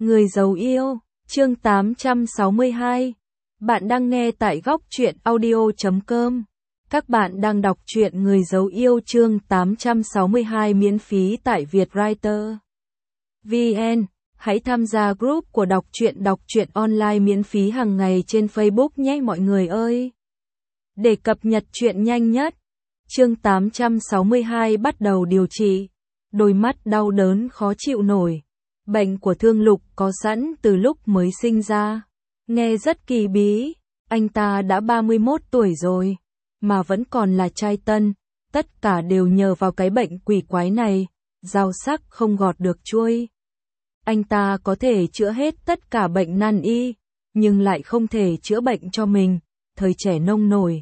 Người giấu yêu, chương 862. Bạn đang nghe tại góc truyện audio.com. Các bạn đang đọc truyện Người giấu yêu chương 862 miễn phí tại Vietwriter VN. Hãy tham gia group của đọc truyện online miễn phí hàng ngày trên Facebook nhé mọi người ơi. Để cập nhật truyện nhanh nhất. Chương 862 bắt đầu điều trị. Đôi mắt đau đớn khó chịu nổi. Bệnh của Thương Lục có sẵn từ lúc mới sinh ra. Nghe rất kỳ bí, anh ta đã 31 tuổi rồi, mà vẫn còn là trai tân. Tất cả đều nhờ vào cái bệnh quỷ quái này, dao sắc không gọt được chuôi. Anh ta có thể chữa hết tất cả bệnh nan y, nhưng lại không thể chữa bệnh cho mình, thời trẻ nông nổi.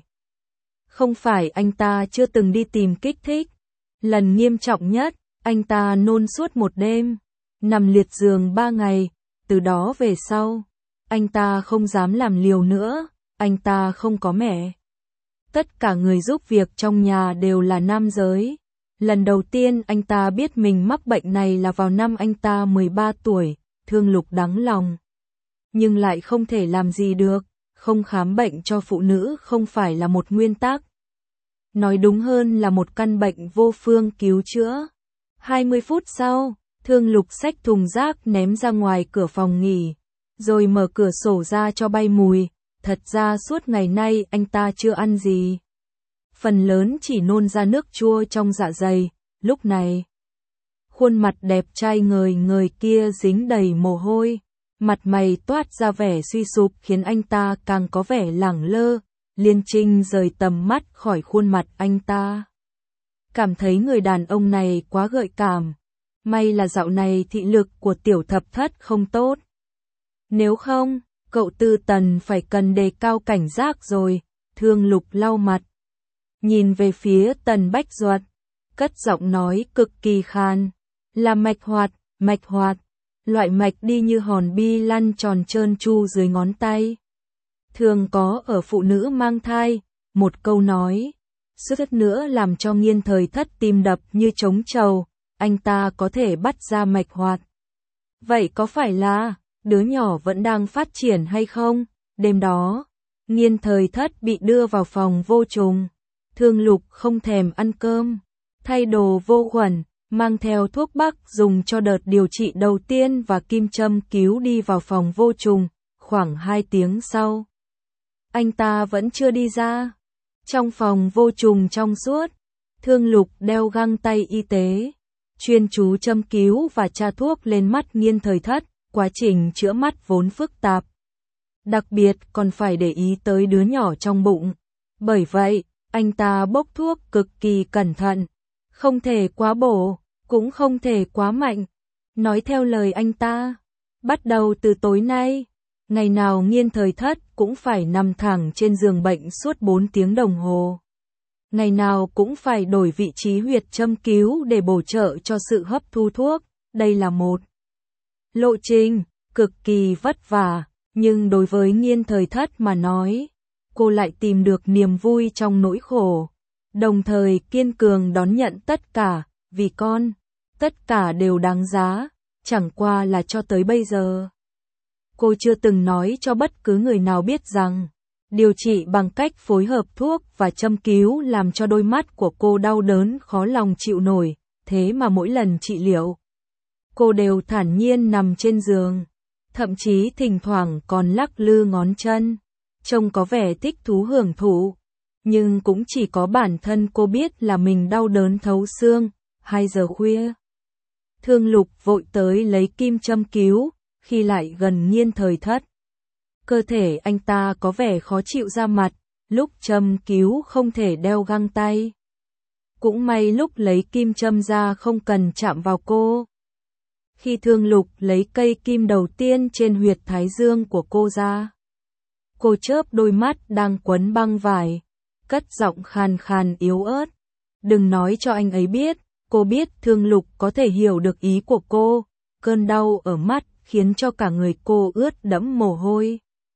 Không phải anh ta chưa từng đi tìm kích thích. Lần nghiêm trọng nhất, anh ta nôn suốt một đêm, nằm liệt giường 3 ngày, từ đó về sau, anh ta không dám làm liều nữa, anh ta không có mẹ. Tất cả người giúp việc trong nhà đều là nam giới. Lần đầu tiên anh ta biết mình mắc bệnh này là vào năm anh ta 13 tuổi, Thương Lục đắng lòng. Nhưng lại không thể làm gì được, không khám bệnh cho phụ nữ không phải là một nguyên tắc. Nói đúng hơn là một căn bệnh vô phương cứu chữa. 20 phút sau, Thương Lục xách thùng rác ném ra ngoài cửa phòng nghỉ, rồi mở cửa sổ ra cho bay mùi. Thật ra suốt ngày nay anh ta chưa ăn gì. Phần lớn chỉ nôn ra nước chua trong dạ dày. Lúc này, khuôn mặt đẹp trai ngời ngời kia dính đầy mồ hôi. Mặt mày toát ra vẻ suy sụp khiến anh ta càng có vẻ lẳng lơ. Liên Trinh rời tầm mắt khỏi khuôn mặt anh ta. Cảm thấy người đàn ông này quá gợi cảm. May là dạo này thị lực của Tiểu Thập Thất không tốt. Nếu không, cậu Tư Tần phải cần đề cao cảnh giác rồi. Thương Lục lau mặt, nhìn về phía Tần Bách Duật, cất giọng nói cực kỳ khan. Là mạch hoạt, loại mạch đi như hòn bi lăn tròn trơn tru dưới ngón tay. Thường có ở phụ nữ mang thai. Một câu nói, suýt nữa làm cho Nghiên Thời Thất tim đập như trống trầu. Anh ta có thể bắt ra mạch hoạt. Vậy có phải là đứa nhỏ vẫn đang phát triển hay không? Đêm đó, Nghiên Thời Thất bị đưa vào phòng vô trùng. Thương Lục không thèm ăn cơm, thay đồ vô khuẩn, mang theo thuốc bắc dùng cho đợt điều trị đầu tiên và kim châm cứu đi vào phòng vô trùng. Khoảng 2 tiếng sau, anh ta vẫn chưa đi ra. Trong phòng vô trùng trong suốt, Thương Lục đeo găng tay y tế, chuyên chú châm cứu và tra thuốc lên mắt Nghiên Thời Thất. Quá trình chữa mắt vốn phức tạp, đặc biệt còn phải để ý tới đứa nhỏ trong bụng. Bởi vậy, anh ta bốc thuốc cực kỳ cẩn thận, không thể quá bổ, cũng không thể quá mạnh. Nói theo lời anh ta, bắt đầu từ tối nay, ngày nào Nghiên Thời Thất cũng phải nằm thẳng trên giường bệnh suốt 4 tiếng đồng hồ. Ngày nào cũng phải đổi vị trí huyệt châm cứu để bổ trợ cho sự hấp thu thuốc. Đây là một lộ trình cực kỳ vất vả, nhưng đối với Nghiên Thời Thất mà nói, cô lại tìm được niềm vui trong nỗi khổ, đồng thời kiên cường đón nhận tất cả, vì con, tất cả đều đáng giá, chẳng qua là cho tới bây giờ. Cô chưa từng nói cho bất cứ người nào biết rằng, điều trị bằng cách phối hợp thuốc và châm cứu làm cho đôi mắt của cô đau đớn khó lòng chịu nổi, thế mà mỗi lần trị liệu, cô đều thản nhiên nằm trên giường, thậm chí thỉnh thoảng còn lắc lư ngón chân, trông có vẻ thích thú hưởng thụ, nhưng cũng chỉ có bản thân cô biết là mình đau đớn thấu xương. 2 giờ khuya, Thương Lục vội tới lấy kim châm cứu, khi lại gần Nghiên Thời Thất, cơ thể anh ta có vẻ khó chịu ra mặt, lúc châm cứu không thể đeo găng tay. Cũng may lúc lấy kim châm ra không cần chạm vào cô. Khi Thương Lục lấy cây kim đầu tiên trên huyệt thái dương của cô ra, cô chớp đôi mắt đang quấn băng vải, cất giọng khàn khàn yếu ớt. Đừng nói cho anh ấy biết, cô biết Thương Lục có thể hiểu được ý của cô. Cơn đau ở mắt khiến cho cả người cô ướt đẫm mồ hôi.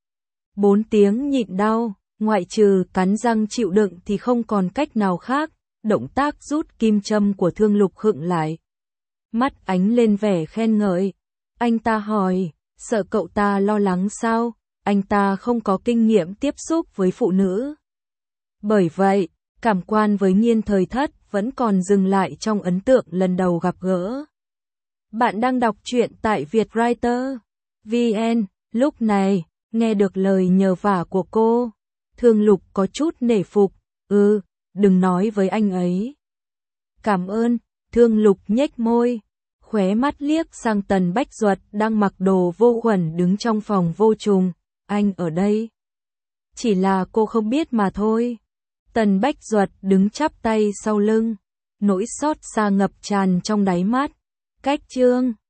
4 tiếng nhịn đau, ngoại trừ cắn răng chịu đựng thì không còn cách nào khác. Động tác rút kim châm của Thương Lục khựng lại. Mắt ánh lên vẻ khen ngợi. Anh ta hỏi, sợ cậu ta lo lắng sao? Anh ta không có kinh nghiệm tiếp xúc với phụ nữ. Bởi vậy, cảm quan với Nhiên Thời Thất vẫn còn dừng lại trong ấn tượng lần đầu gặp gỡ. Bạn đang đọc truyện tại Vietwriter VN. Lúc này, nghe được lời nhờ vả của cô, Thương Lục có chút nể phục. Đừng nói với anh ấy. Cảm ơn, Thương Lục nhếch môi, khóe mắt liếc sang Tần Bách Duật đang mặc đồ vô khuẩn đứng trong phòng vô trùng. Anh ở đây. Chỉ là cô không biết mà thôi. Tần Bách Duật đứng chắp tay sau lưng, nỗi xót xa ngập tràn trong đáy mắt. Cách chương